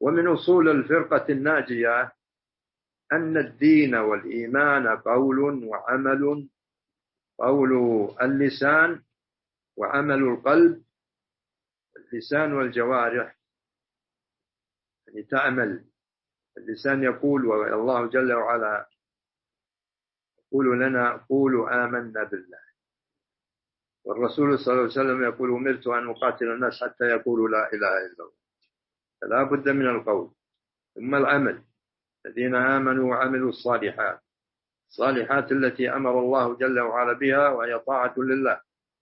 ومن أصول الفرقة الناجية أن الدين والإيمان قول وعمل، قول اللسان وعمل القلب، اللسان والجوارح يعني تعمل. اللسان يقول، والله جل وعلا يقول لنا قولوا آمنا بالله، والرسول صلى الله عليه وسلم يقول أمرت أن أقاتل الناس حتى يقولوا لا إله إلا الله. فلا بد من القول ثم العمل، الذين آمنوا وعملوا الصالحات، الصالحات التي أمر الله جل وعلا بها وهي طاعة لله.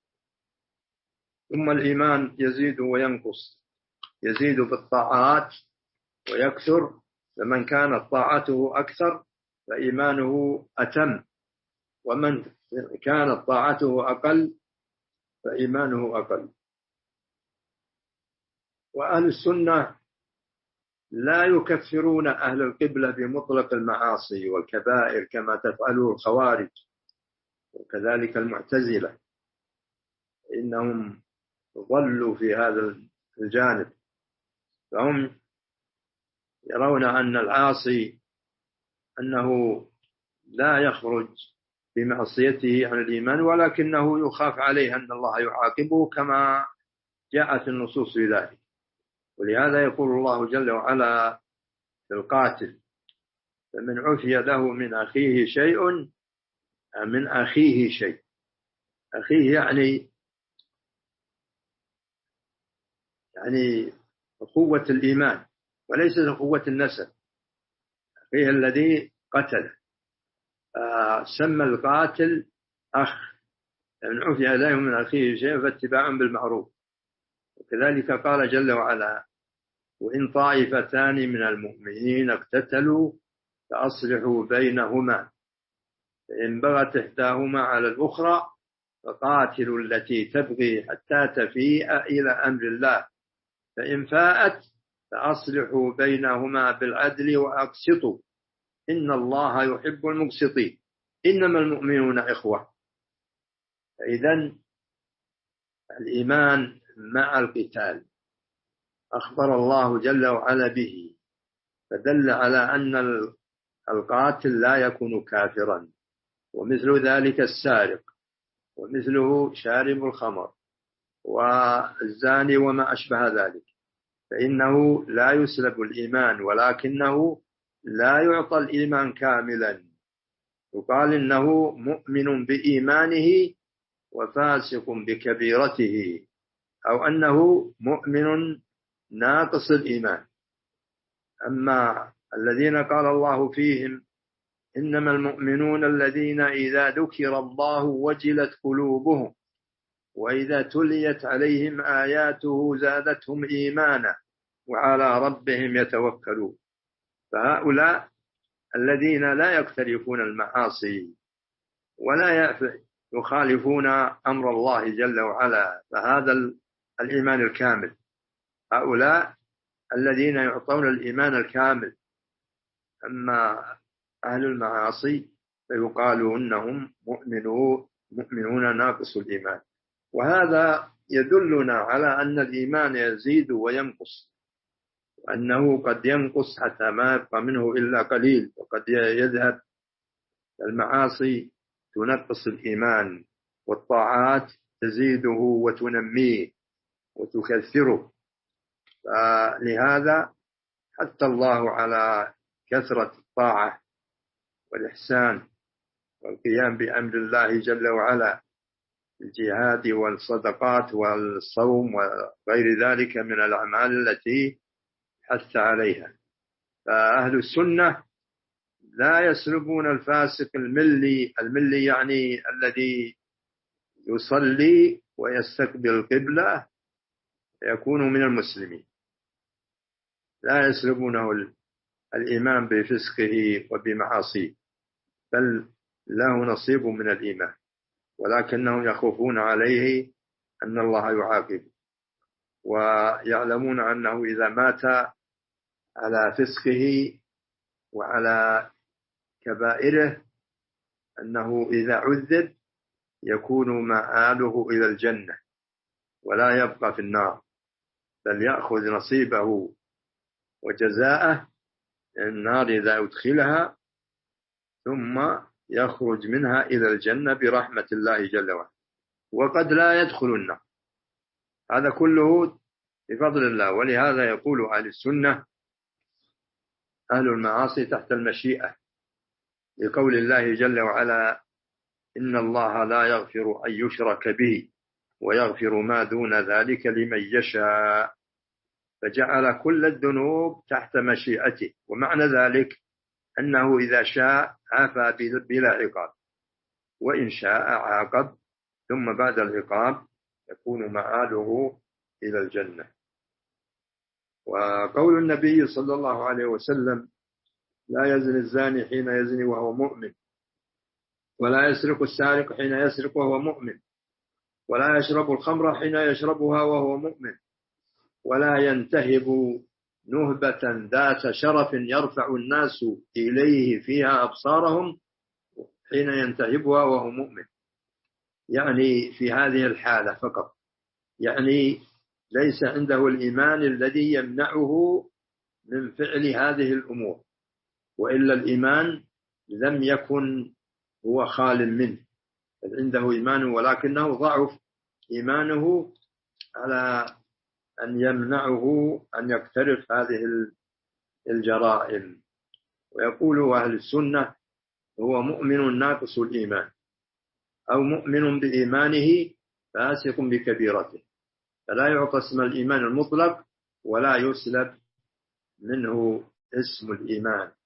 ثم الإيمان يزيد وينقص، يزيد بالطاعات ويكثر، فمن كانت طاعته أكثر فإيمانه أتم، ومن كانت طاعته أقل فإيمانه أقل. وأهل السنة لا يكفرون أهل القبلة بمطلق المعاصي والكبائر كما تفعله الخوارج وكذلك المعتزلة، إنهم ضلوا في هذا الجانب. فهم يرون أن العاصي أنه لا يخرج بمعصيته عن الإيمان، ولكنه يخاف عليه أن الله يعاقبه كما جاءت النصوص في ذلك. ولهذا يقول الله جل وعلا في القاتل: فمن عفي له من أخيه شيء، من أخيه شيء، أخيه يعني قوة الإيمان وليس قوة النسب، أخيه الذي قتله، سمى القاتل أخ. فمن عفي له من أخيه شيء فاتباع بالمعروف. وكذلك قال جل وعلا: وإن طائفتان من المؤمنين اقتتلوا فأصلحوا بينهما، فإن بغت إحداهما على الأخرى فقاتلوا التي تبغي حتى تفيء إلى أمر الله، فإن فاءت فأصلحوا بينهما بالعدل وأقسطوا إن الله يحب المقسطين، إنما المؤمنون إخوة. فإذن الإيمان مع القتال أخبر الله جل وعلا به، فدل على أن القاتل لا يكون كافرا، ومثل ذلك السارق، ومثله شارب الخمر والزاني وما أشبه ذلك، فإنه لا يسلب الإيمان، ولكنه لا يعطى الإيمان كاملا. يقال إنه مؤمن بإيمانه وفاسق بكبيرته، أو أنه مؤمن ناقص الإيمان. أما الذين قال الله فيهم: إنما المؤمنون الذين إذا ذكر الله وجلت قلوبهم وإذا تليت عليهم آياته زادتهم إيمانا وعلى ربهم يتوكلون. فهؤلاء الذين لا يقترفون المعاصي ولا يخالفون أمر الله جل وعلا، فهذا الإيمان الكامل. هؤلاء الذين يعطون الإيمان الكامل. أما أهل المعاصي فيقال إنهم مؤمنون ناقص الإيمان. وهذا يدلنا على أن الإيمان يزيد وينقص، وأنه قد ينقص حتى ما يبقى منه إلا قليل، وقد يذهب. المعاصي تنقص الإيمان، والطاعات تزيده وتنميه وتكثره. فلهذا حث الله على كثرة الطاعة والإحسان والقيام بأمر الله جل وعلا، الجهاد والصدقات والصوم وغير ذلك من الأعمال التي حث عليها. فأهل السنة لا يسلبون الفاسق الملي يعني الذي يصلي ويستقبل القبلة يكون من المسلمين، لا يسلبونه الإيمان بفسقه وبمعاصيه، بل له نصيب من الإيمان، ولكنهم يخافون عليه أن الله يعاقب، ويعلمون أنه إذا مات على فسقه وعلى كبائره أنه إذا عذب يكون مآله إلى الجنة ولا يبقى في النار، بل يأخذ نصيبه وجزاءه النار إذا أدخلها ثم يخرج منها إلى الجنة برحمة الله جل وعلا، وقد لا يدخل النار. هذا كله بفضل الله. ولهذا يقول أهل السنة أهل المعاصي تحت المشيئة، لقول الله جل وعلا: إن الله لا يغفر أن يشرك به ويغفر ما دون ذلك لمن يشاء، فجعل كل الذنوب تحت مشيئته. ومعنى ذلك أنه إذا شاء عفا بلا عقاب، وإن شاء عاقب، ثم بعد العقاب يكون مآله إلى الجنة. وقول النبي صلى الله عليه وسلم: لا يزني الزاني حين يزني وهو مؤمن، ولا يسرق السارق حين يسرق وهو مؤمن، ولا يشرب الخمر حين يشربها وهو مؤمن، ولا ينتهب نهبة ذات شرف يرفع الناس إليه فيها أبصارهم حين ينتهبها وهو مؤمن. يعني في هذه الحالة فقط، يعني ليس عنده الإيمان الذي يمنعه من فعل هذه الأمور، وإلا الإيمان لم يكن هو خال منه، عنده إيمان ولكنه ضعف إيمانه على أن يمنعه أن يقترف هذه الجرائم. ويقول أهل السنة: هو مؤمن ناقص الإيمان، أو مؤمن بإيمانه فاسق بكبيرته، فلا يعطى اسم الإيمان المطلق ولا يسلب منه اسم الإيمان.